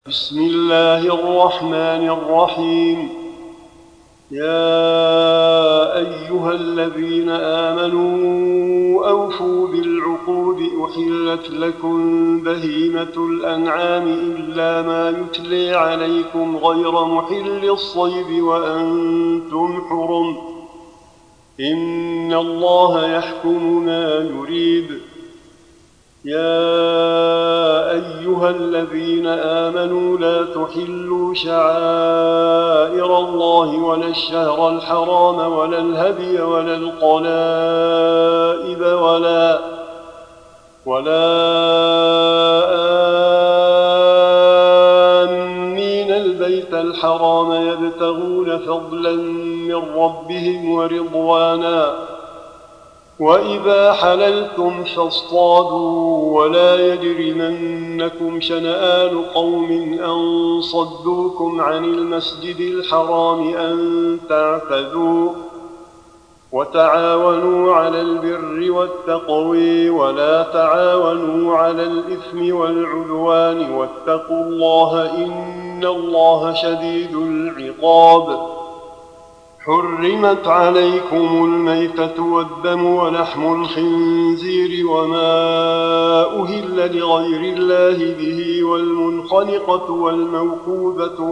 بسم الله الرحمن الرحيم. يا أيها الذين آمنوا أوفوا بالعقود أحلت لكم بهيمة الأنعام إلا ما يتلي عليكم غير محل الصيد وأنتم حرم إن الله يحكم ما يريد. يا أيها الذين آمنوا لا تحلوا شعائر الله ولا الشهر الحرام ولا الهدي ولا القلائد ولا آمين البيت الحرام يبتغون فضلا من ربهم ورضوانا. وإذا حللتم فاصطادوا ولا يجرمنكم شنآن قوم أن صدوكم عن المسجد الحرام أن تعتدوا. وتعاونوا على البر والتقوى ولا تعاونوا على الإثم والعدوان واتقوا الله إن الله شديد العقاب. حرمت عليكم الميتة والدم ولحم الخنزير وما أهل لغير الله به والمنخنقة والموقوذة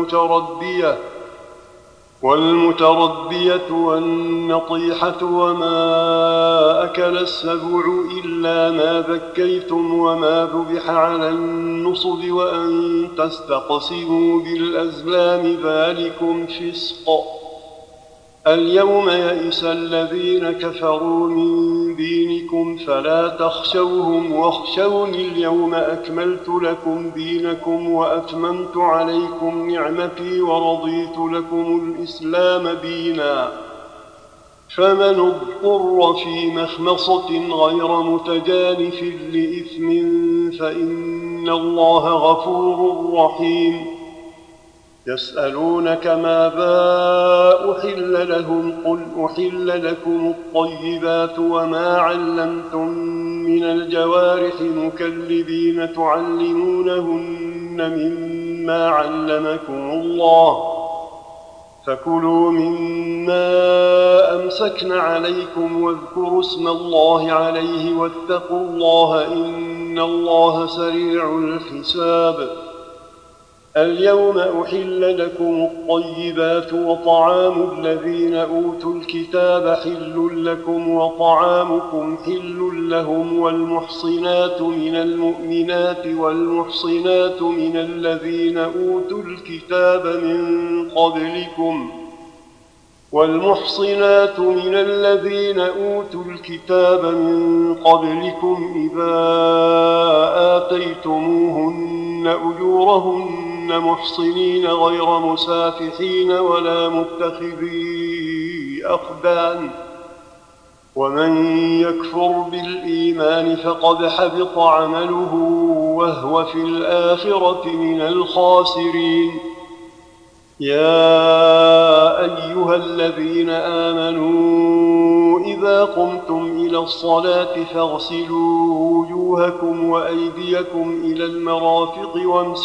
والمتردية والنطيحة وما أكل السبع إلا ما ذكيتم وما ذبح على النصب وأن تستقسموا بالأزلام ذلكم فسق. اليوم يئس الذين كفروا من دينكم فلا تخشوهم واخشوني اليوم أكملت لكم دينكم وأتممت عليكم نعمتي ورضيت لكم الإسلام دينا. فمن اضطر في مخمصة غير متجانف لإثم فإن الله غفور رحيم. يسألونك ماذا أحل لهم قل أحل لكم الطيبات وما علمتم من الجوارح مكلبين تعلمونهن مما علمكم الله فكلوا مما أمسكن عليكم واذكروا اسم الله عليه واتقوا الله إن الله سريع الحساب. اليوم أحل لكم الطيبات وطعام الذين أوتوا الكتاب حل لكم وطعامكم حل لهم والمحصنات من المؤمنات والمحصنات من الذين أوتوا الكتاب من قبلكم إذا آتيتموهن أجورهن محصنين غير مسافحين ولا متخذي أخدان. ومن يكفر بالإيمان فقد حبط عمله وهو في الآخرة من الخاسرين. يا أيها الذين آمنوا إذا قمتم إلى الصلاة فاغسلوا وجوهكم وأيديكم إلى المرافق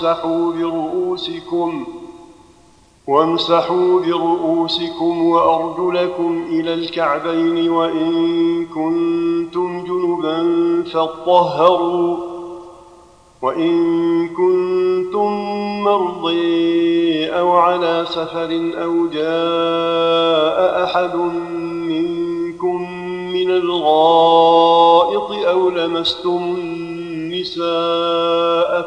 وامسحوا برؤوسكم وأرجلكم إلى الكعبين وإن كنتم جنبا فاطهروا وإن كنتم مرضى أو على سفر أو جاء أحد منكم من الغائط أو لمستم النساء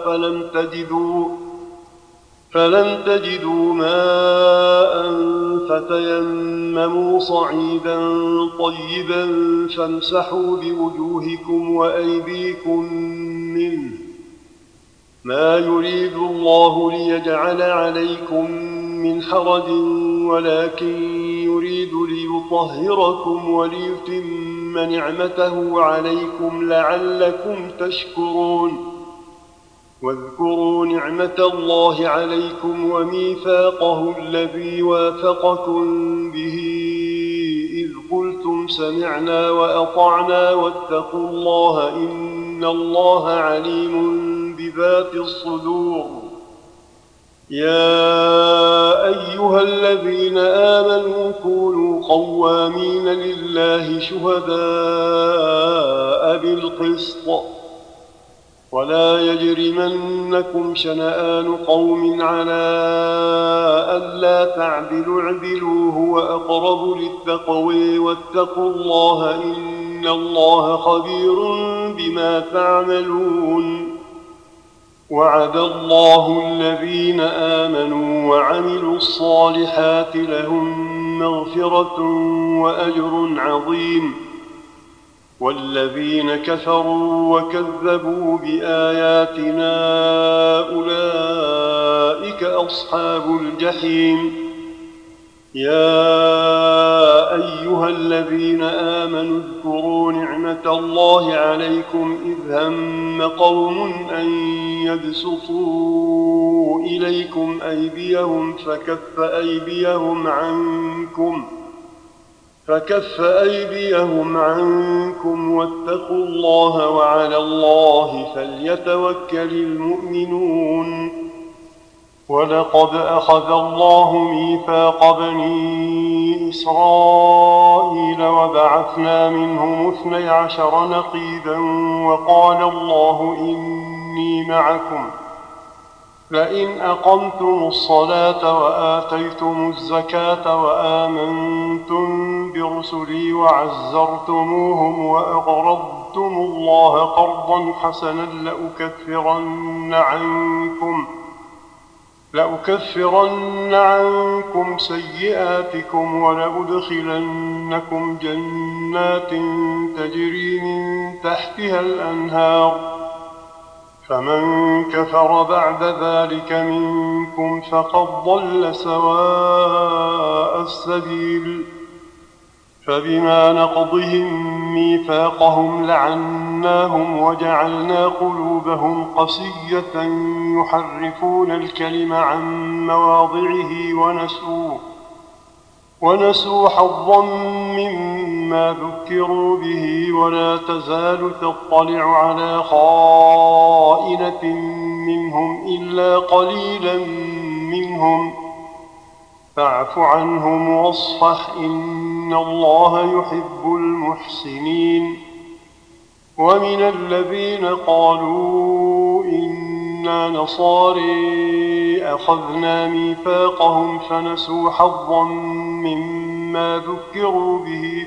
فلم تجدوا ماء فتيمموا صعيدا طيبا فامسحوا بوجوهكم وأيديكم منه. ما يريد الله ليجعل عليكم من حرج ولكن يريد ليطهركم وليتم نعمته عليكم لعلكم تشكرون. واذكروا نعمة الله عليكم وميثاقه الذي واثقكم به إذ قلتم سمعنا وأطعنا واتقوا الله إن الله عليم بذات الصدور. يا أيها الذين آمنوا كونوا قوامين لله شهداء بالقسط ولا يجرمنكم شنآن قوم على ألا تعدلوا اعدلوا هو أقرب للتقوى واتقوا الله إن الله خبير بما تعملون وعد الله الذين آمنوا وعملوا الصالحات لهم مغفرة وأجر عظيم والذين كفروا وكذبوا بآياتنا أولئك أصحاب الجحيم يا أيها الذين آمنوا اذكروا نعمة الله عليكم إذ هم قوم أن يبسطوا إليكم أيديهم فكف أيديهم عنكم واتقوا الله وعلى الله فليتوكل المؤمنون ولقد أخذ الله ميثاق بني إسرائيل وبعثنا منهم 12 نقيبا وقال الله إني معكم لئن أقمتم الصلاة وآتيتم الزكاة وآمنتم برسلي وعزرتموهم وأقرضتم الله قرضا حسنا لأكفرن عنكم سيئاتكم ولأدخلنكم جنات تجري من تحتها الأنهار فمن كفر بعد ذلك منكم فقد ضل سواء السبيل فبما نقضهم ميثاقهم لعناهم وجعلنا قلوبهم قسية يحرفون الكلم عن مواضعه ونسوا حظا مما ذكروا به ولا تزال تطلع على خائنة منهم إلا قليلا منهم فاعف عنهم واصفح إن الله يحب المحسنين ومن الذين قالوا إنا نصاري أخذنا ميثاقهم فنسوا حظا مما ذكروا به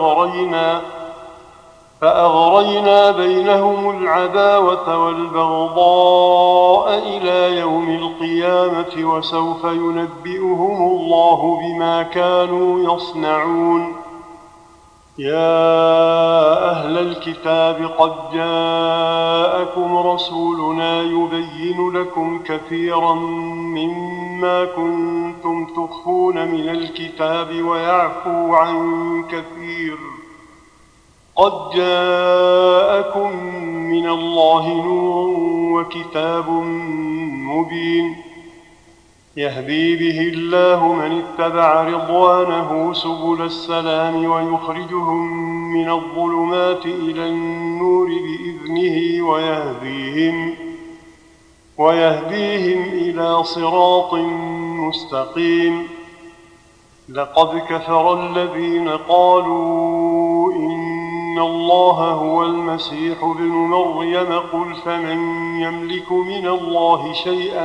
فأغرينا بينهم العداوة والبغضاء إلى يوم القيامة وسوف ينبئهم الله بما كانوا يصنعون يا أهل الكتاب قد جاءكم رسولنا يبين لكم كثيرا مما كنتم تخفون من الكتاب ويعفو عن كثير قد جاءكم من الله نور وكتاب مبين يهدي به الله من اتبع رضوانه سبل السلام ويخرجهم من الظلمات إلى النور بإذنه ويهديهم إلى صراط مستقيم لقد كفر الذين قالوا إن الله هو المسيح ابن مريم قل فمن يملك من الله شيئا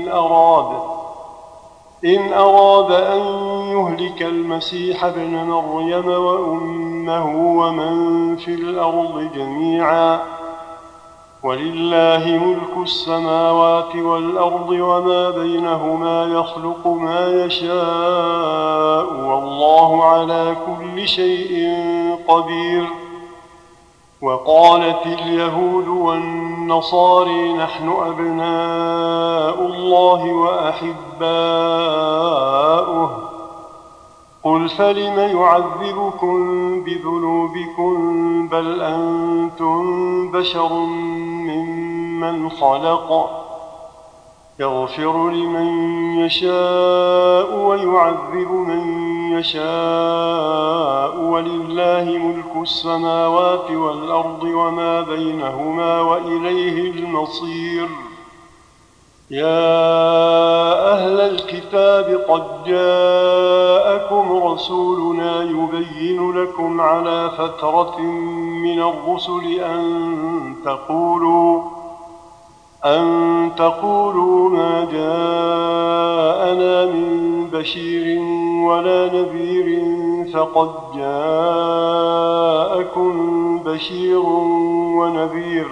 إن أراد أن يهلك المسيح ابن مريم وأمه ومن في الأرض جميعا ولله ملك السماوات والأرض وما بينهما يخلق ما يشاء والله على كل شيء قدير وقالت اليهود والنصارى نحن أبناء الله وأحباؤه قل فلم يعذبكم بذنوبكم بل أنتم بشر ممن خلق يغفر لمن يشاء ويعذب من يشاء ولله ملك السماوات والأرض وما بينهما وإليه المصير يا قد جاءكم رسولنا يبين لكم على فترة من الرسل أن تقولوا ما جاءنا من بشير ولا نذير فقد جاءكم بشير ونذير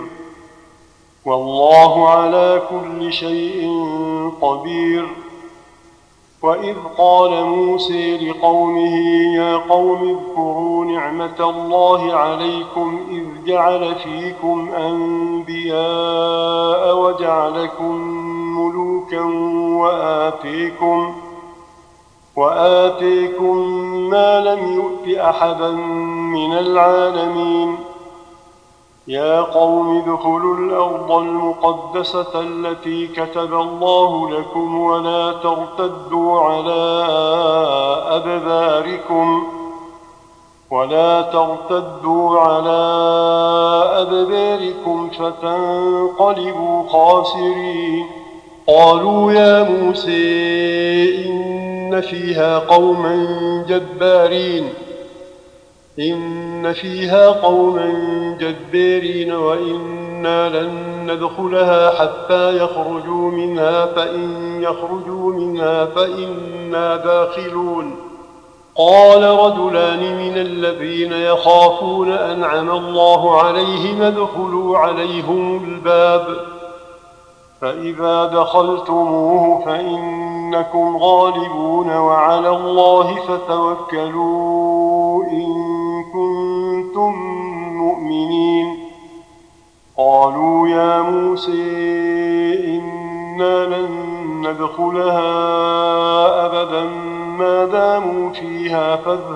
والله على كل شيء قدير. وإذ قال موسى لقومه يا قوم اذكروا نعمة الله عليكم إذ جعل فيكم أنبياء وجعلكم ملوكا وآتيكم ما لم يؤت أحدا من العالمين. يا قوم ادخلوا الأرض المقدسة التي كتب الله لكم ولا ترتدوا على أدباركم فتنقلبوا خاسرين. قالوا يا موسى إن فيها قوما جبارين وإنا لن ندخلها حتى يخرجوا منها فإن يخرجوا منها فإنا داخلون. قال رجلان من الذين يخافون أنعم الله عليهم ادخلوا عليهم الباب فإذا دخلتموه فإنكم غالبون وعلى الله فتوكلوا إن كنتم مؤمنين. قالوا يا موسى إنا لن ندخلها أبدا ما داموا فيها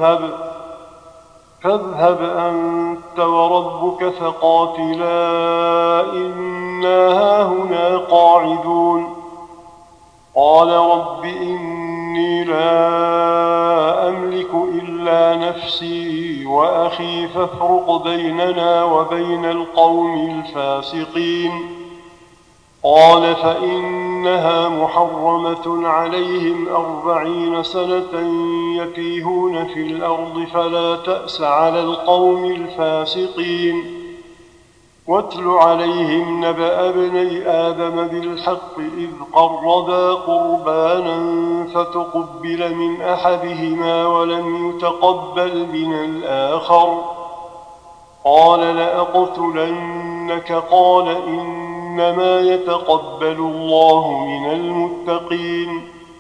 فاذهب أنت وربك فقاتلا إنا هاهنا قاعدون. قال رب إني لا أملك إلا نفسي وأخي فافرق بيننا وبين القوم الفاسقين. قال فإنها محرمة عليهم 40 سنة يتيهون في الأرض فلا تأس على القوم الفاسقين. واتل عليهم نبأ ابني آدم بالحق إذ قربا قربانا فتقبل من أحدهما ولم يتقبل من الآخر قال لأقتلنك. قال إنما يتقبل الله من المتقين.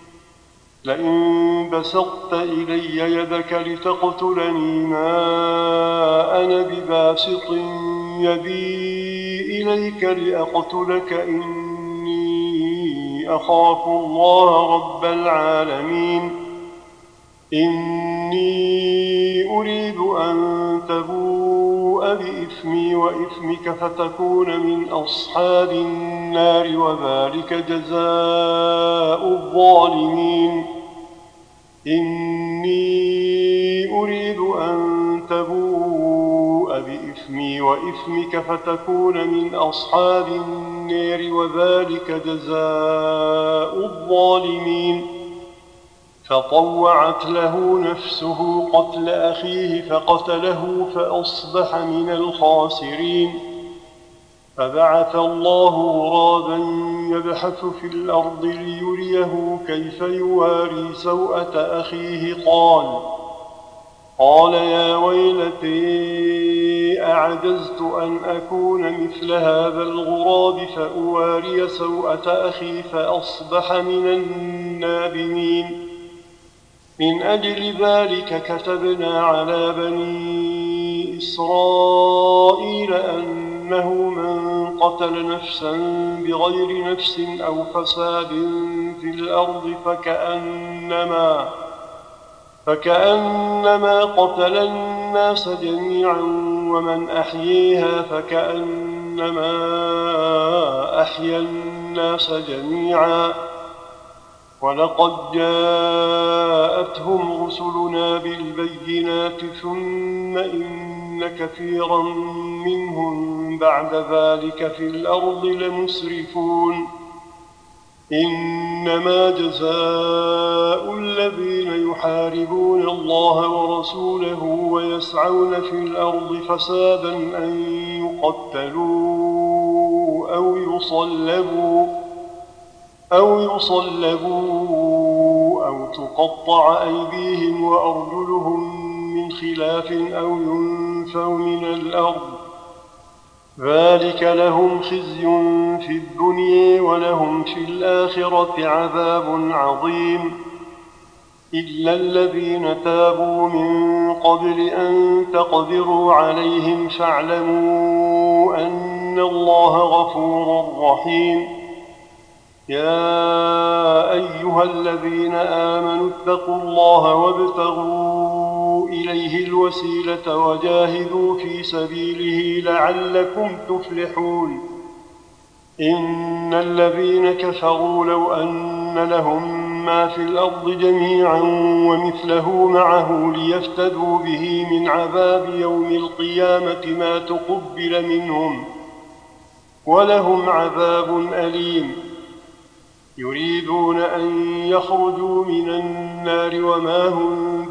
لئن بسطت إلي يدك لتقتلني ما أنا بباسط يدي إليك لأقتلك إني أخاف الله رب العالمين. إني أريد أن تبوء بإثمي وإثمك فتكون من أصحاب النار وذلك جزاء الظالمين. إني أريد أن تبوء بإثمي وإثمك فتكون من أصحاب النار وذلك جزاء الظالمين. فطوعت له نفسه قتل أخيه فقتله فأصبح من الخاسرين. فبعث الله غرابا يبحث في الأرض ليريه كيف يواري سوءة أخيه قال يا ويلتي أعجزت أن أكون مثل هذا الغراب فأواري سوءة أخي فأصبح من النادمين. من أجل ذلك كتبنا على بني إسرائيل أنه من قتل نفسا بغير نفس أو فساد في الأرض فكأنما قتل الناس جميعا ومن أحييها فكأنما أحيا الناس جميعا. ولقد جاءتهم رسلنا بالبينات ثم إن كثيرا منهم بعد ذلك في الأرض لمسرفون. إنما جزاء الذين يحاربون الله ورسوله ويسعون في الأرض فسادا أن يقتلوا أو يصلبوا أو تقطع أيديهم وأرجلهم من خلاف أو ينفوا من الأرض، ذلك لهم خزي في الدنيا ولهم في الآخرة عذاب عظيم. إلا الذين تابوا من قبل أن تقدروا عليهم فاعلموا أن الله غفور رحيم. يا أيها الذين آمنوا اتقوا الله وابتغوا إليه الوسيلة وجاهدوا في سبيله لعلكم تفلحون. إن الذين كفروا لو أن لهم ما في الأرض جميعا ومثله معه ليفتدوا به من عذاب يوم القيامة ما تقبل منهم ولهم عذاب أليم. يريدون أن يخرجوا من النار وما هم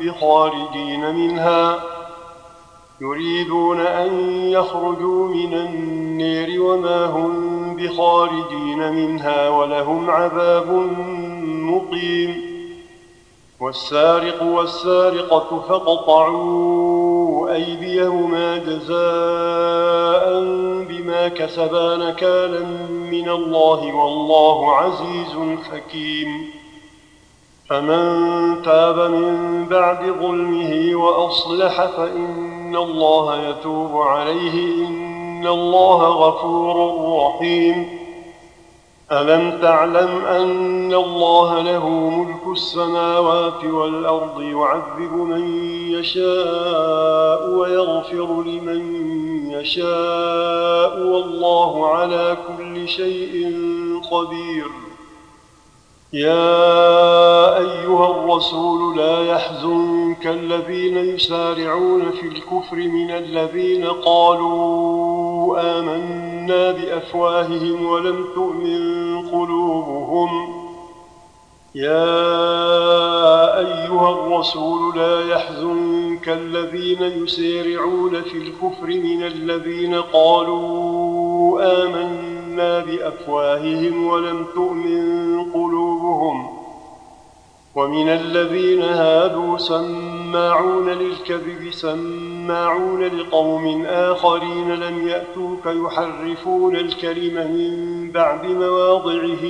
بخارجين منها ولهم عذاب مقيم. والسارق والسارقة فاقطعوا أيديهما جزاء بما كسبا نكالا من الله والله عزيز حكيم. فمن تاب من بعد ظلمه وأصلح فإن الله يتوب عليه إن الله غفور رحيم. ألم تعلم أن الله له ملك السماوات والأرض يعذب من يشاء ويغفر لمن يشاء والله على كل شيء قدير. يا أيها الرسول لا يحزنك الذين يسارعون في الكفر من الذين قالوا آمنا بأفواههم ولم تؤمن قلوبهم. ومن الذين هادوا سماعون للكذب سماعون لقوم آخرين لم يأتوك يحرفون الكلم من بعد مواضعه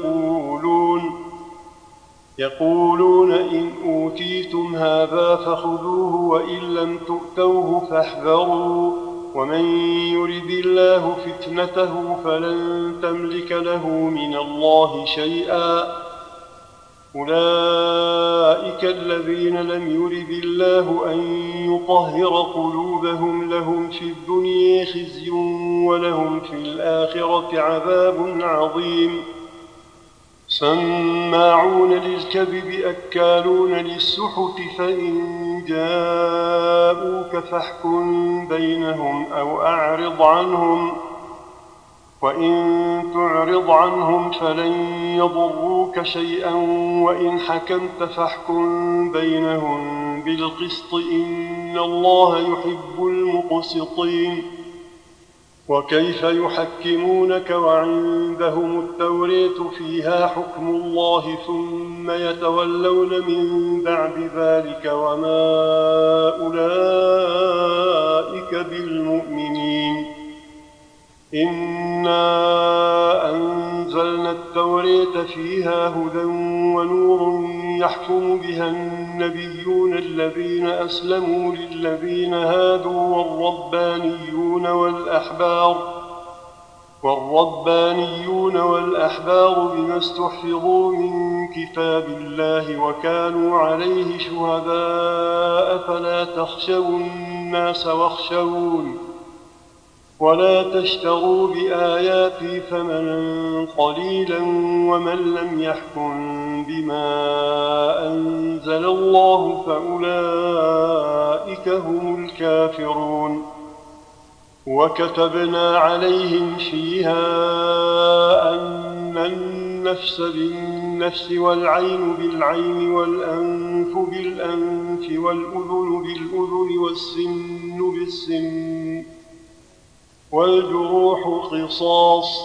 يقولون إن أوتيتم هذا فخذوه وإن لم تؤتوه فاحذروا ومن يرد الله فتنته فلن تملك له من الله شيئا. أولئك الذين لم يرد الله أن يطهر قلوبهم لهم في الدنيا خزي ولهم في الآخرة عذاب عظيم. سماعون للكذب أكالون للسحت فإن جاءوك فاحكم بينهم أو أعرض عنهم وإن تعرض عنهم فلن يضروك شيئا وإن حكمت فاحكم بينهم بالقسط إن الله يحب المقسطين. وكيف يحكمونك وعندهم التوراة فيها حكم الله ثم يتولون من بعد ذلك وما أولئك بالمؤمنين. إنا أنزلنا التوراة فيها هدى ونور يحكم بها النبيون الذين أسلموا للذين هادوا والربانيون والأحبار بما استحفظوا من كتاب الله وكانوا عليه شهداء فلا تخشوا الناس واخشون ولا تشتروا بآياتي ثمنا قليلا ومن لم يحكم بما أنزل الله فأولئك هم الكافرون. وكتبنا عليهم فيها أن النفس بالنفس والعين بالعين والأنف بالأنف والأذن بالأذن والسن بالسن والجروح قصاص،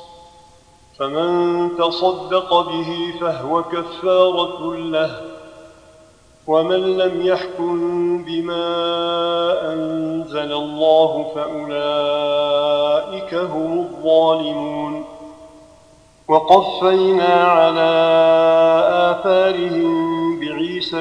فمن تصدق به فهو كفارة له، ومن لم يحكم بما أنزل الله فأولئك هم الظالمون. وقفينا على آثارهم بعيسى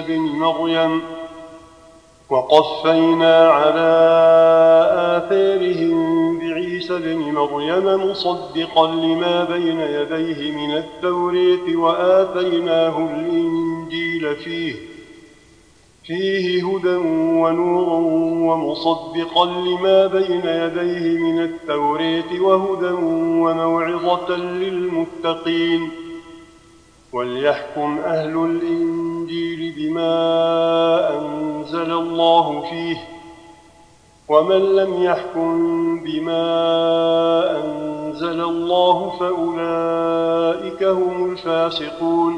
بن مريم مصدقا لما بين يديه من التوراة، وآتيناه الإنجيل فيه هدى ونور ومصدقا لما بين يديه من التوراة وهدى وموعظة للمتقين. وليحكم أهل الإنجيل بما أنزل الله فيه، ومن لم يحكم بما أنزل الله فأولئك هم الفاسقون.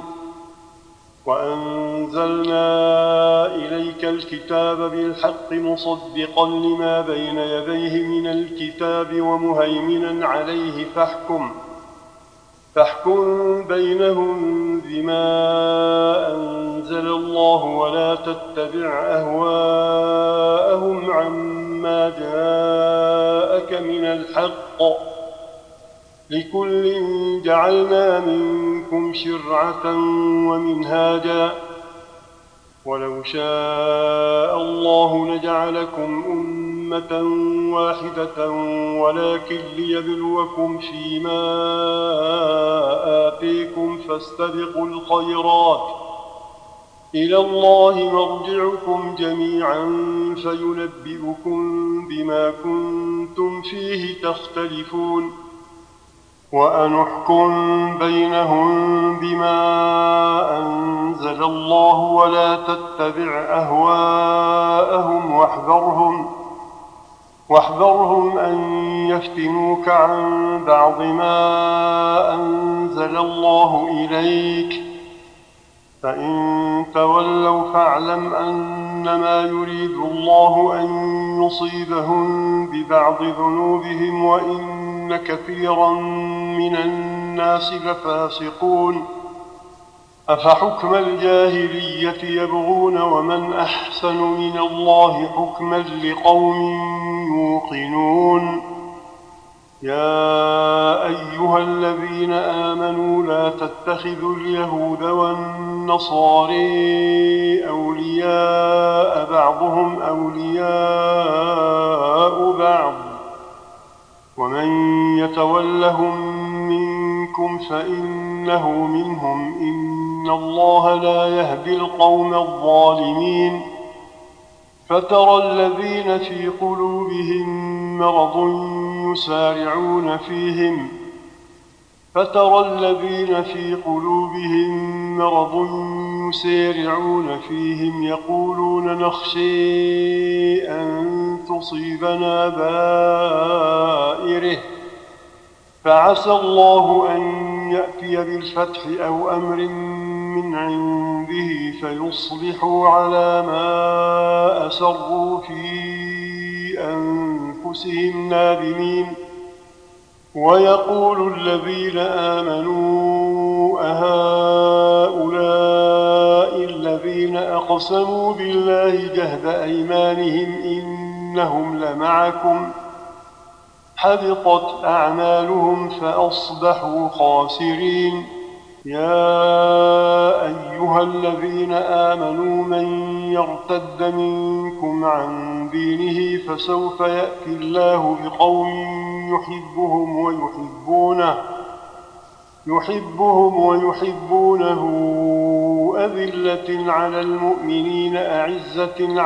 وأنزلنا إليك الكتاب بالحق مصدقا لما بين يديه من الكتاب ومهيمنا عليه، فاحكم بينهم بما أنزل الله، ولا تتبع أهواءهم عما جاءك من الحق، لكل جعلنا منكم شرعة ومنهاجا، ولو شاء الله لجعلكم أمة واحدة، ولكن ليبلوكم فيما آتيكم، فاستبقوا الخيرات، إلى الله مرجعكم جميعا فينبئكم بما كنتم فيه تختلفون. وأنحكم بينهم بما أنزل الله، ولا تتبع أهواءهم، واحذرهم أن يفتنوك عن بعض ما أنزل الله إليك، فإن تولوا فاعلم أنما يريد الله أن يصيبهم ببعض ذنوبهم، وإن كثيرا من الناس لفاسقون. أفحكم الجاهلية يبغون، ومن أحسن من الله حكما لقوم يوقنون. يا أيها الذين آمنوا لا تتخذوا اليهود والنصارى أولياء، بعضهم أولياء بعض، ومن يتولهم منكم فإنه منهم، إن الله لا يهدي القوم الظالمين. فترى الذين في قلوبهم مرض يسارعون فيهم يقولون نخشى أن تصيبنا بائرة، فعسى الله أن يأتي بالفتح أو أمر من عنده فيصبحوا على ما أسروا في أنفسهم نادمين. ويقول الذين آمنوا أهؤلاء الذين أقسموا بالله جهد أيمانهم إنهم لمعكم، حبطت أعمالهم فأصبحوا خاسرين. يا أيها الذين آمنوا من يرتد منكم عن دينه فسوف يأتي الله بقوم يحبهم ويحبونه أذلة على المؤمنين أعزة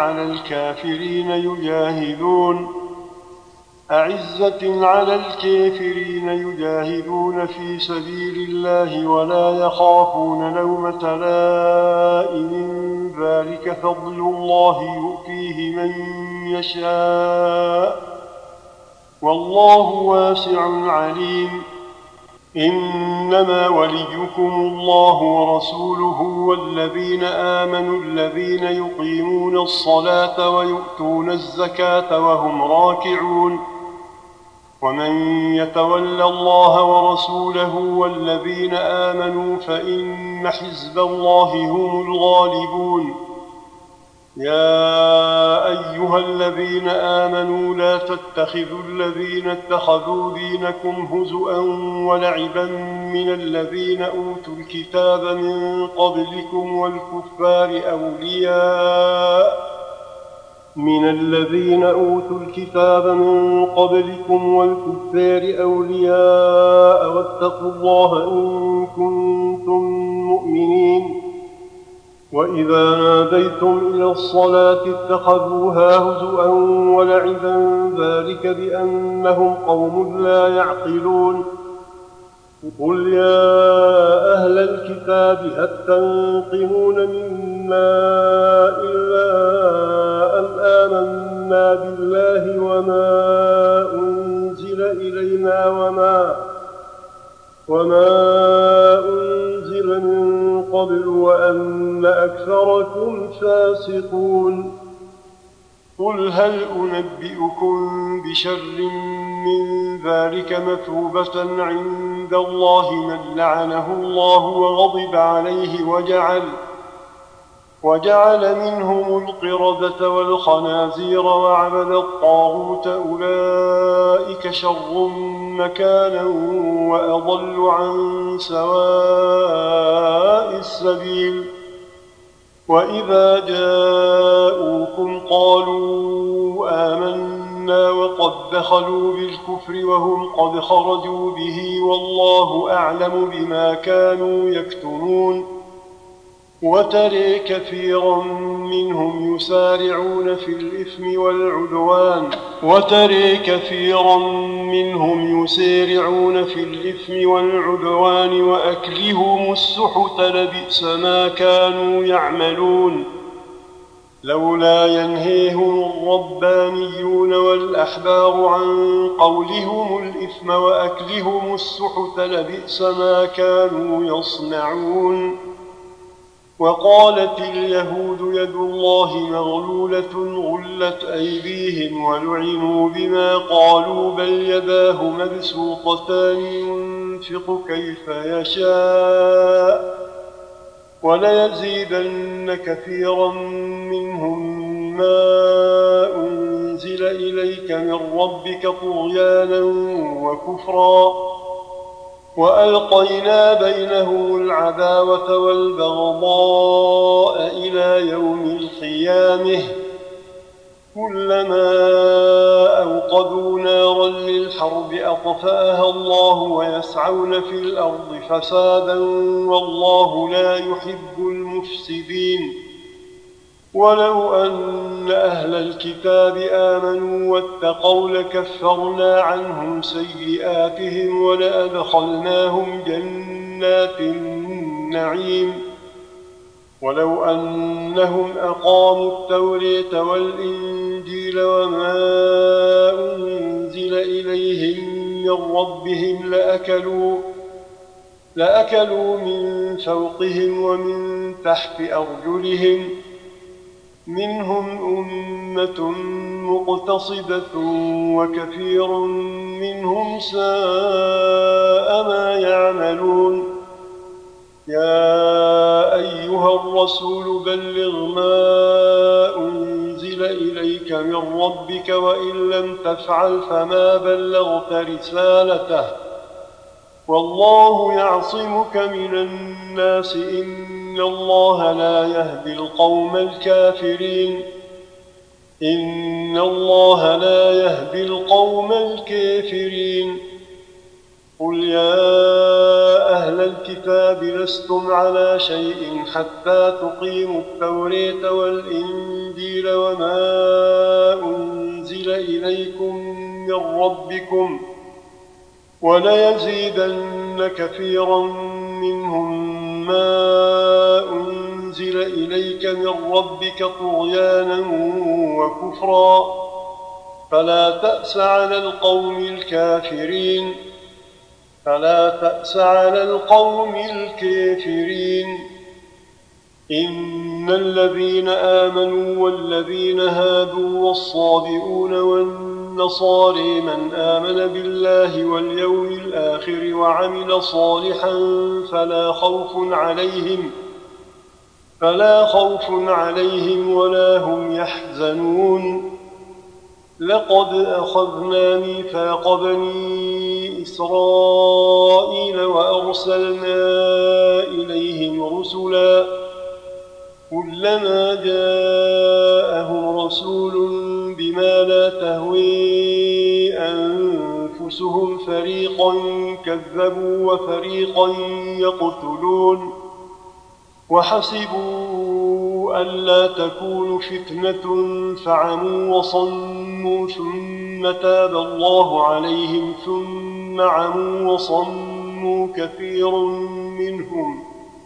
على الكافرين يجاهدون في سبيل الله ولا يخافون لومة لائم، ذلك فضل الله يؤتيه من يشاء، والله واسع عليم. إنما وليكم الله ورسوله والذين آمنوا الذين يقيمون الصلاة ويؤتون الزكاة وهم راكعون ومن يتول الله ورسوله والذين آمنوا فإن حزب الله هم الغالبون. يا أيها الذين آمنوا لا تتخذوا الذين اتخذوا دينكم هزؤا ولعبا من الذين أوتوا الكتاب من قبلكم والكفار أولياء واتقوا الله إن كنتم مؤمنين. وإذا ناديتم إلى الصلاة اتخذوها هزؤا ولعبا ذلك بأنهم قوم لا يعقلون. قل يا أهل الكتاب هل تنقمون منا إلا أن آمنا بالله وما أنزل إلينا وما أنزل من قبل وأن أكثركم فاسقون. قل هل أنبئكم بشر من ذلك مثوبة عند الله من لعنه الله وغضب عليه وجعل منهم القردة والخنازير وعبد الطاغوت أولئك شر مكانا وأضل عن سواء السبيل. وإذا جاءوكم قالوا آمنا وقد دخلوا بالكفر وهم قد خرجوا به والله أعلم بما كانوا يكتمون. وترى كثيرا منهم يسارعون في الإثم والعدوان وأكلهم السحت لبئس ما كانوا يعملون. لولا ينهيهم الربانيون والأحبار عن قولهم الإثم وأكلهم السحت لبئس ما كانوا يصنعون. وقالت اليهود يد الله مغلولة غلت أيديهم ولعنوا بما قالوا بل يداه مبسوطتان ينفق كيف يشاء وليزيدن كثيرا منهم ما أنزل إليك من ربك طغيانا وكفرا وألقينا بينهم العداوة والبغضاء إلى يوم القيامة كلما أوقدوا نارا للحرب أطفأها الله ويسعون في الأرض فسادا والله لا يحب المفسدين. ولو أن أهل الكتاب آمنوا واتقوا لكفرنا عنهم سيئاتهم ولأدخلناهم جنات النعيم. ولو أنهم أقاموا التوراة والإنجيل وما أنزل إليهم من ربهم لأكلوا من فوقهم ومن تحت أرجلهم منهم أمة مقتصدة وكثير منهم ساء ما يعملون. يا أيها الرسول بلغ ما أنزل إليك من ربك وإن لم تفعل فما بلغت رسالته والله يعصمك من الناس إن الله لا يهدي القوم الكافرين. قل يا أهل الكتاب لستم على شيء حتى تقيموا التوراة والإنجيل وما أنزل إليكم من ربكم وليزيدن كثيرا منهم ما أنزل إليك من ربك طغيانا وكفرا فلا تأس على القوم الكافرين. فلا تأس على القوم الكافرين. إن الذين آمنوا والذين هادوا والصابئون والنصارى من آمن بالله واليوم الآخر وعمل صالحا فلا خوف عليهم ولا هم يحزنون. لقد أخذنا ميثاق بني إسرائيل وأرسلنا إليهم رسلا كلما جاءهم رسول بما لا تهوي أنفسهم فريقا كذبوا وفريقا يقتلون وحسبوا ألا تكون فتنة فعموا وصموا ثم تاب الله عليهم ثم عموا وصموا كثير منهم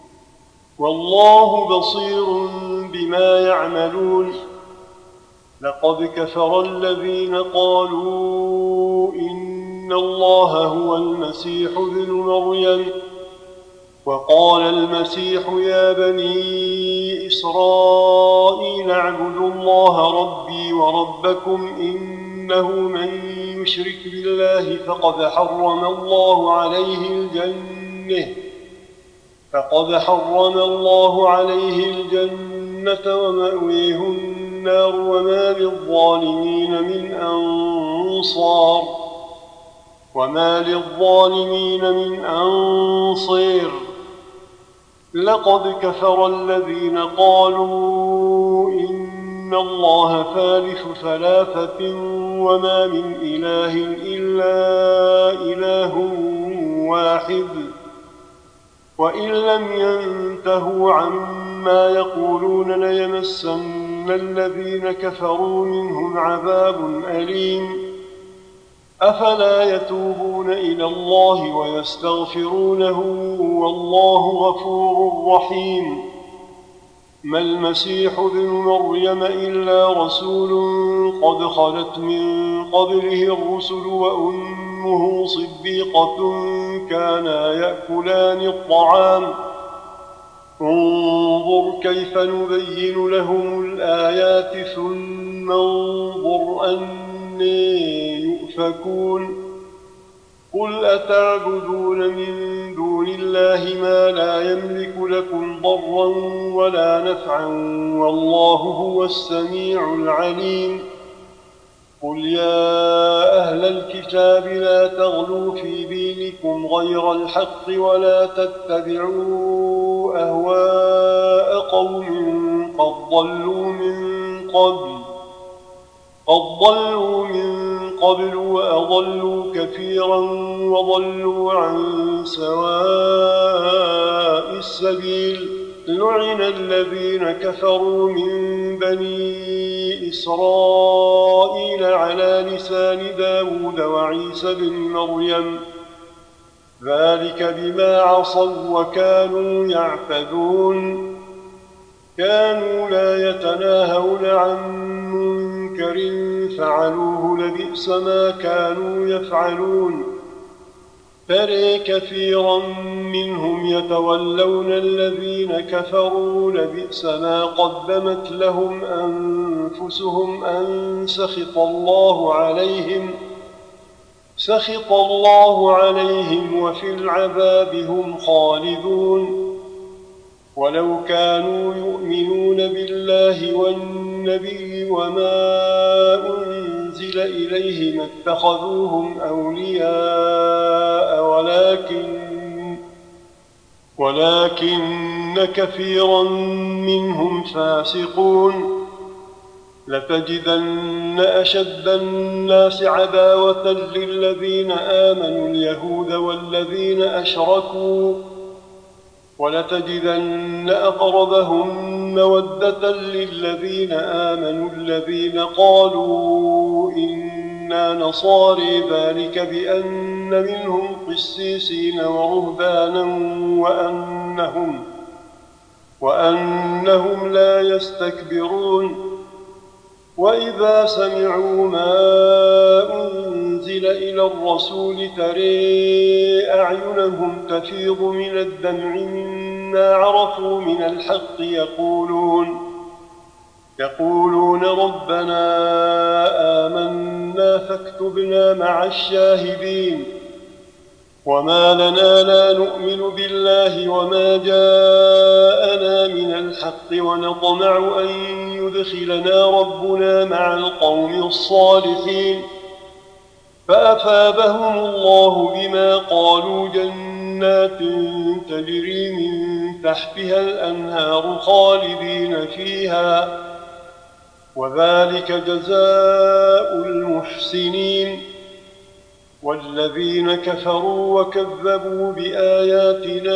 والله بصير بما يعملون. لقد كفر الذين قالوا إن الله هو المسيح ابن مريم وقال المسيح يا بني إسرائيل اعبدوا الله ربي وربكم إنه من يشرك بالله فقد حرم الله عليه الجنة ومأويه النار وما للظالمين من أنصير. لقد كفر الذين قالوا إن الله ثالث ثلاثة وما من إله إلا إله واحد وإن لم ينتهوا عما يقولون ليمسن الذين كفروا منهم عذاب أليم. أفلا يتوبون إلى الله ويستغفرونه والله غفور رحيم. ما المسيح ابن مريم إلا رسول قد خلت من قبله الرسل وأمه صديقة كانا يأكلان الطعام انظر كيف نبين لهم الآيات ثم انظر أني يؤفكون. قل أتعبدون من دون الله ما لا يملك لكم ضرا ولا نفعا والله هو السميع العليم. قل يا أهل الكتاب لا تغلوا في دينكم غير الحق ولا تتبعوا أهواء قوم قد ضلوا من قبل وأضلوا كثيرا وضلوا عن سواء السبيل. لعن الذين كفروا من بني إسرائيل على لسان داود وعيسى بن مريم ذلك بما عصوا وكانوا يعتدون. كانوا لا يتناهون عن منكر فعلوه لبئس ما كانوا يفعلون. ترى كثيرا منهم يتولون الذين كفروا لبئس ما قدمت لهم أنفسهم أن سخط الله عليهم وفي العذاب هم خالدون. ولو كانوا يؤمنون بالله والنبي وما أنزل إليه ما اتخذوهم أولياء ولكن كثيرا منهم فاسقون. لتجدن أشد الناس عداوة للذين آمنوا اليهود والذين أشركوا ولتجدن أقربهم مودة للذين آمنوا الذين قالوا إنا نصارى ذلك بأن منهم قسيسين ورهبانا وأنهم لا يستكبرون. وإذا سمعوا ما أنزل أنزل إلى الرسول ترى أعينهم تفيض من الدمع مما عرفوا من الحق يقولون ربنا آمنا فاكتبنا مع الشاهدين. وما لنا لا نؤمن بالله وما جاءنا من الحق ونطمع أن يدخلنا ربنا مع القوم الصالحين. فأثابهم الله بما قالوا جنات تجري من تحتها الأنهار خالدين فيها، وذلك جزاء المحسنين. والذين كفروا وكذبوا بآياتنا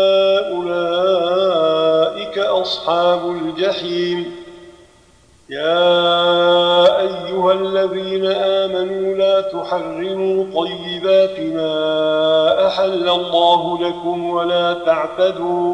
أولئك أصحاب الجحيم. يا أيها الذين آمنوا لا تحرموا طيبات ما أحل الله لكم ولا تعتدوا،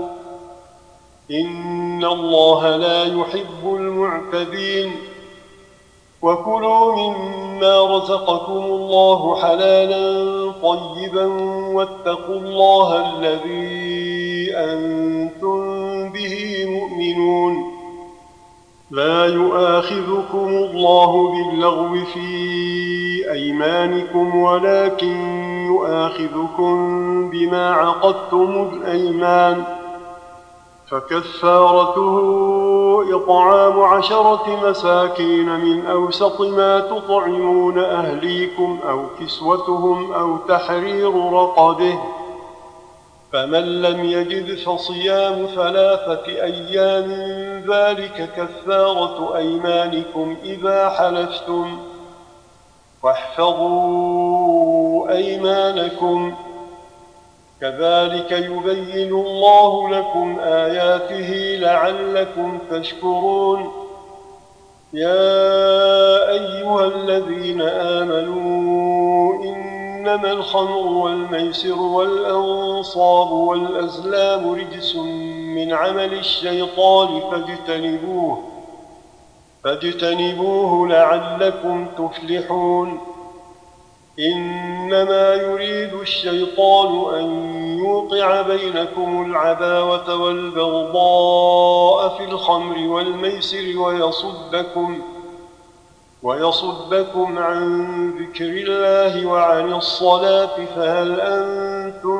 إن الله لا يحب المعتدين. وكلوا مما رزقكم الله حلالا طيبا واتقوا الله الذي أنتم به مؤمنون. لا يؤاخذكم الله باللغو في أيمانكم ولكن يؤاخذكم بما عقدتم الأيمان، فكفارته إطعام 10 مساكين من أوسط ما تطعمون أهليكم أو كسوتهم أو تحرير رقبه، فمن لم يجد فصيام 3 أيام ذلك كفارة أيمانكم إذا حلفتم، واحفظوا أيمانكم، كذلك يبين الله لكم آياته لعلكم تشكرون. يا أيها الذين آمنوا إنما الخمر والميسر والأنصاب والأزلام رجس من عمل الشيطان فاجتنبوه لعلكم تفلحون. إنما يريد الشيطان أن يوقع بينكم العداوة والبغضاء في الخمر والميسر ويصدكم عن ذكر الله وعن الصلاة، فهل أنتم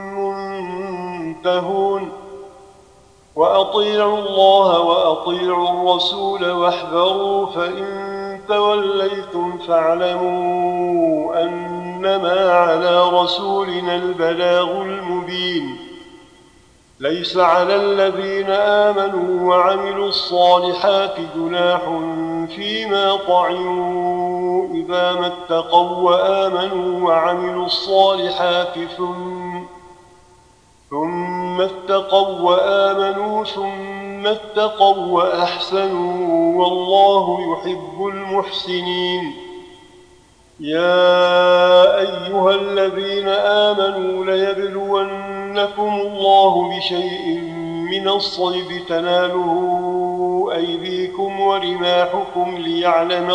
منتهون؟ وأطيعوا الله وأطيعوا الرسول واحذروا، فإن توليتم فاعلموا أنما على رسولنا البلاغ المبين. ليس على الذين آمنوا وعملوا الصالحات جناح فيما طعموا إذا ما اتقوا وآمنوا وعملوا الصالحات ثم اتقوا وآمنوا ثم اتقوا وأحسنوا والله يحب المحسنين. يا أيها الذين آمنوا ليبلونكم الله بشيء من الصيد تناله أيديكم ورماحكم ليعلم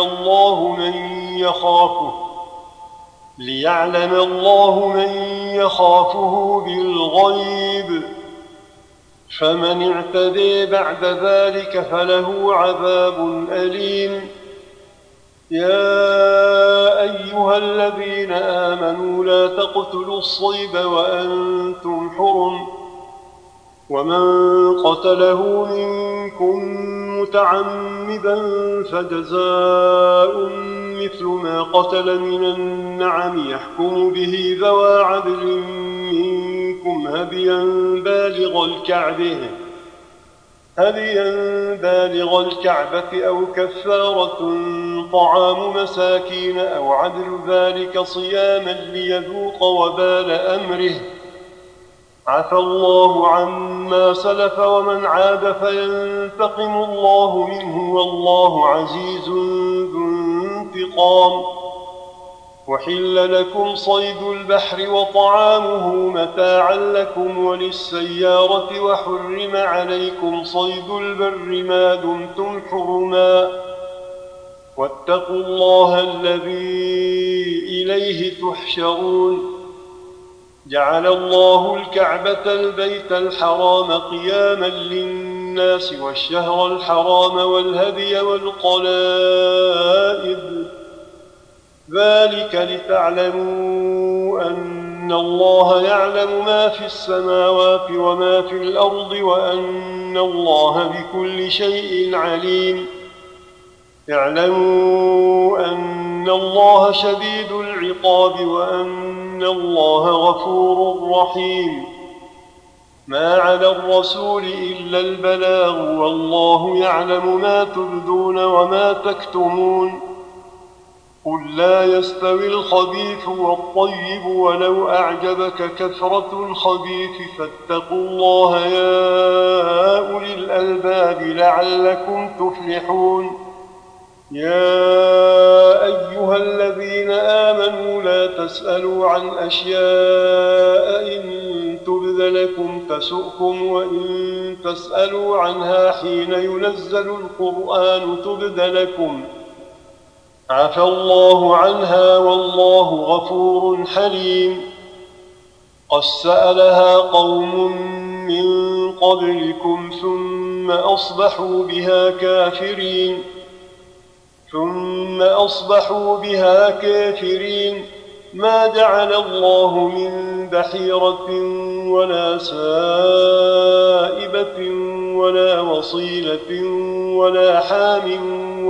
الله من يخافه بالغيب، فمن اعتدي بعد ذلك فله عذاب أليم. يا أيها الذين آمنوا لا تقتلوا الصيد وأنتم حرم، ومن قتله منكم متعمدا فجزاء مثل ما قتل من النعم يحكم به ذوى عدل منكم هديا بالغ الكعبة أو كفارة طعام مساكين أو عدل ذلك صياما ليذوق وبال أمره. عفى الله عما سلف ومن عاد فينتقم الله منه والله عزيز ذو انتقام. وحل لكم صيد البحر وطعامه متاعا لكم وللسيارة، وحرم عليكم صيد البر ما دمتم حرما، واتقوا الله الذي إليه تحشرون جعل الله الكعبة البيت الحرام قياما للناس والشهر الحرام والهدي والقلائد ذلك لتعلموا أن الله يعلم ما في السماوات وما في الأرض وأن الله بكل شيء عليم اعلموا أن الله شديد العقاب وأن الله غفور رحيم ما على الرسول إلا البلاغ والله يعلم ما تبدون وما تكتمون قل لا يستوي الخبيث والطيب ولو أعجبك كثرة الخبيث فاتقوا الله يا أولي الألباب لعلكم تفلحون يا أيها الذين آمنوا لا تسألوا عن أشياء إن تبد لكم تسؤكم وإن تسألوا عنها حين ينزل القرآن تبد لكم عفى الله عنها والله غفور حليم قد سألها قوم من قبلكم ثم أصبحوا بها كافرين ما جعل الله من بحيرة ولا سائبة ولا وصيلة ولا حام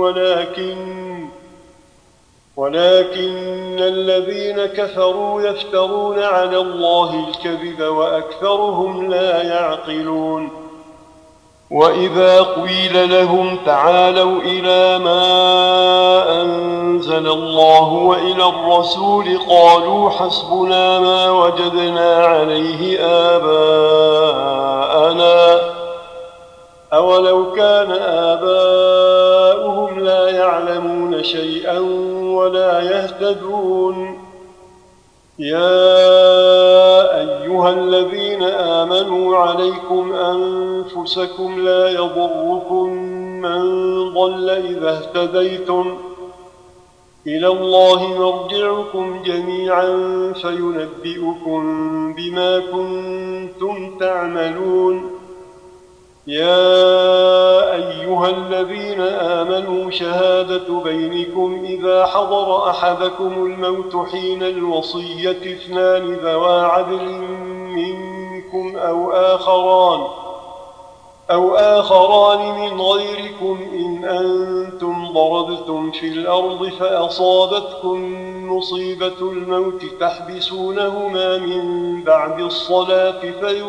ولكن الذين كفروا يفترون على الله الكذب وأكثرهم لا يعقلون وإذا قيل لهم تعالوا إلى ما أنزل الله وإلى الرسول قالوا حسبنا ما وجدنا عليه آباءنا أولو كان آباؤهم لا يعلمون شيئا ولا يهتدون يا أيها الذين آمنوا عليكم أنفسكم لا يضركم من ضل إذا اهتديتم إلى الله مرجعكم جميعا فينبئكم بما كنتم تعملون يا أيها الذين آمنوا شهادة بينكم إذا حضر أحدكم الموت حين الوصية اثنان ذوا عدل منكم أو آخران من غيركم إن أنتم ضربتم في الأرض فأصابتكم مصيبة الموت تحبسونهما من بعد الصلاة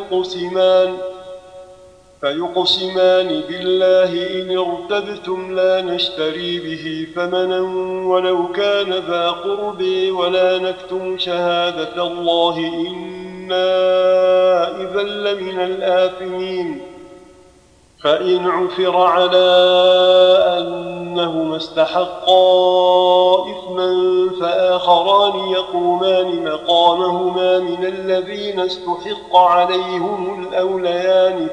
فيقسمان بالله إن ارتبتم لا نشتري به ثمنا ولو كان ذا قرب ولا نكتم شهادة الله إنا إذا لمن الآثمين فإن عثر على أنهما استحقا إثما فآخران يقومان مقامهما من الذين استحق عليهم الأوليان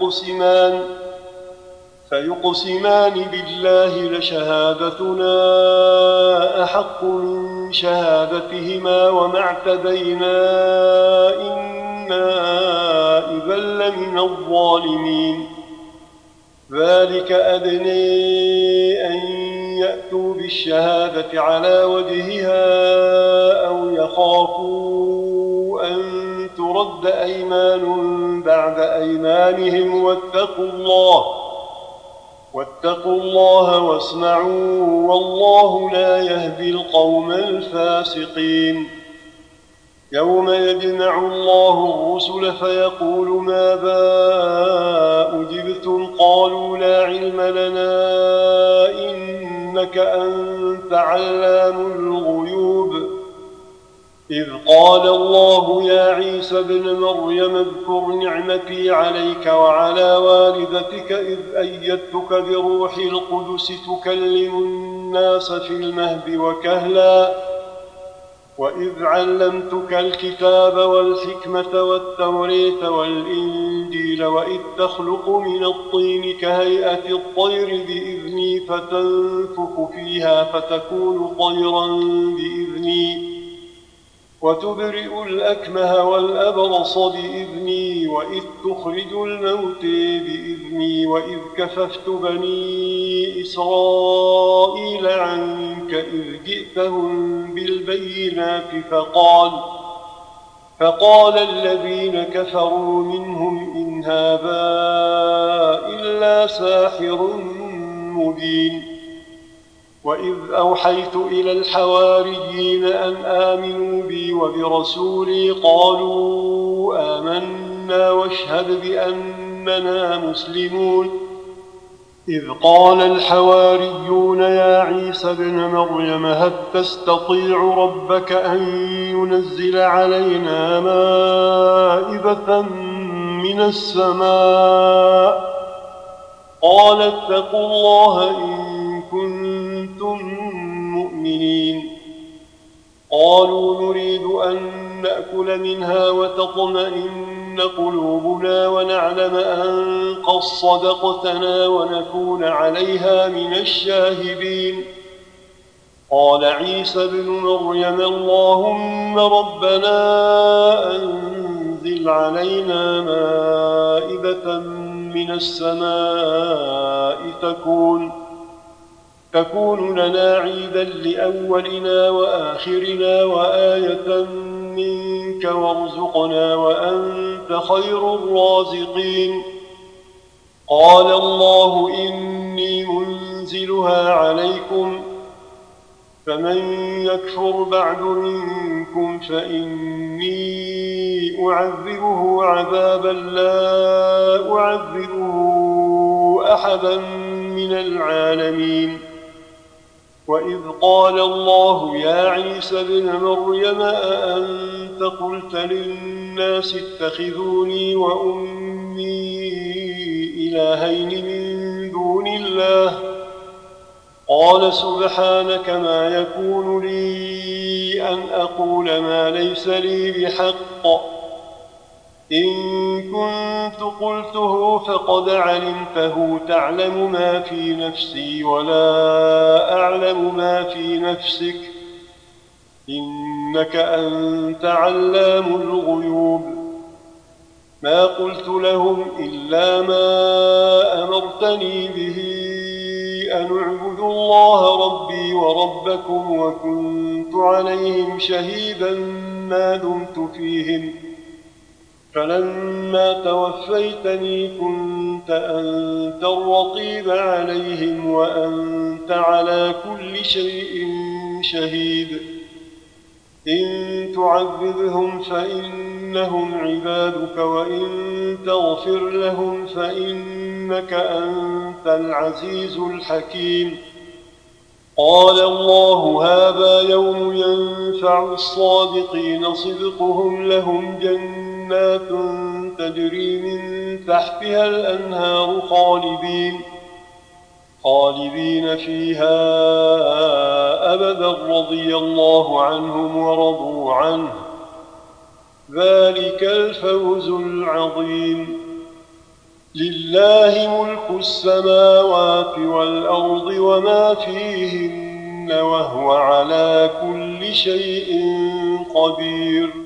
فيقسمان بالله لشهادتنا أحق من شهادتهما وما اعتدينا إنا إذا لمن الظالمين ذلك أدني أن يأتوا بالشهادة على وجهها أو يخافوا أن ترد أيمان بعد أيمانهم واتقوا الله واسمعوا والله لا يهدي القوم الفاسقين يوم يجمع الله الرسل فيقول ماذا أجبتم قالوا لا علم لنا إنك أنت علام الغيوب إذ قال الله يا عيسى ابن مريم اذكر نعمتي عليك وعلى والدتك إذ أيدتك بروح القدس تكلم الناس في المهد وكهلا وإذ علمتك الكتاب والحكمة والتوريت والإنجيل وإذ تخلق من الطين كهيئة الطير بإذني فتنفخ فيها فتكون طيرا بإذني وتبرئ الأكمه والأبرص بإذني وإذ تخرج الموت بإذني وإذ كففت بني إسرائيل عنك إذ جئتهم بالبينات فقال الذين كفروا منهم إن هذا إلا ساحر مبين وإذ أوحيت إلى الحواريين أن آمنوا بي وبرسولي قالوا آمنا واشهد بأننا مسلمون إذ قال الحواريون يا عيسى ابن مريم هل تستطيع ربك أن ينزل علينا مائدة من السماء قال اتقوا الله إن كنتم مؤمنين قالوا نريد أن نأكل منها وتطمئن قلوبنا ونعلم أن قد صدقتنا ونكون عليها من الشاهدين قال عيسى ابن مريم اللهم ربنا أنزل علينا مائدة من السماء تكون لنا عيدا لأولنا وآخرنا وآية منك وارزقنا وأنت خير الرازقين قال الله إني منزلها عليكم فمن يكفر بعد منكم فإني أعذبه عذابا لا أعذبه أحدا من العالمين وإذ قال الله يا عيسى ابن مريم أأنت قلت للناس اتخذوني وأمي إلهين من دون الله قال سبحانك ما يكون لي أن أقول ما ليس لي بحق إن كنت قلته فقد علمته تعلم ما في نفسي ولا أعلم ما في نفسك إنك أنت علام الغيوب ما قلت لهم إلا ما أمرتني به أن اعبدوا الله ربي وربكم وكنت عليهم شهيدا ما دمت فيهم فلما توفيتني كنت أنت الرقيب عليهم وأنت على كل شيء شهيد إن تعذبهم فإنهم عبادك وإن تغفر لهم فإنك أنت العزيز الحكيم قال الله هذا يوم ينفع الصادقين صدقهم لهم جنات تجري من تحتها الأنهار خالدين فيها أبدا رضي الله عنهم ورضوا عنه ذلك الفوز العظيم لله ملك السماوات والأرض وما فيهن وهو على كل شيء قدير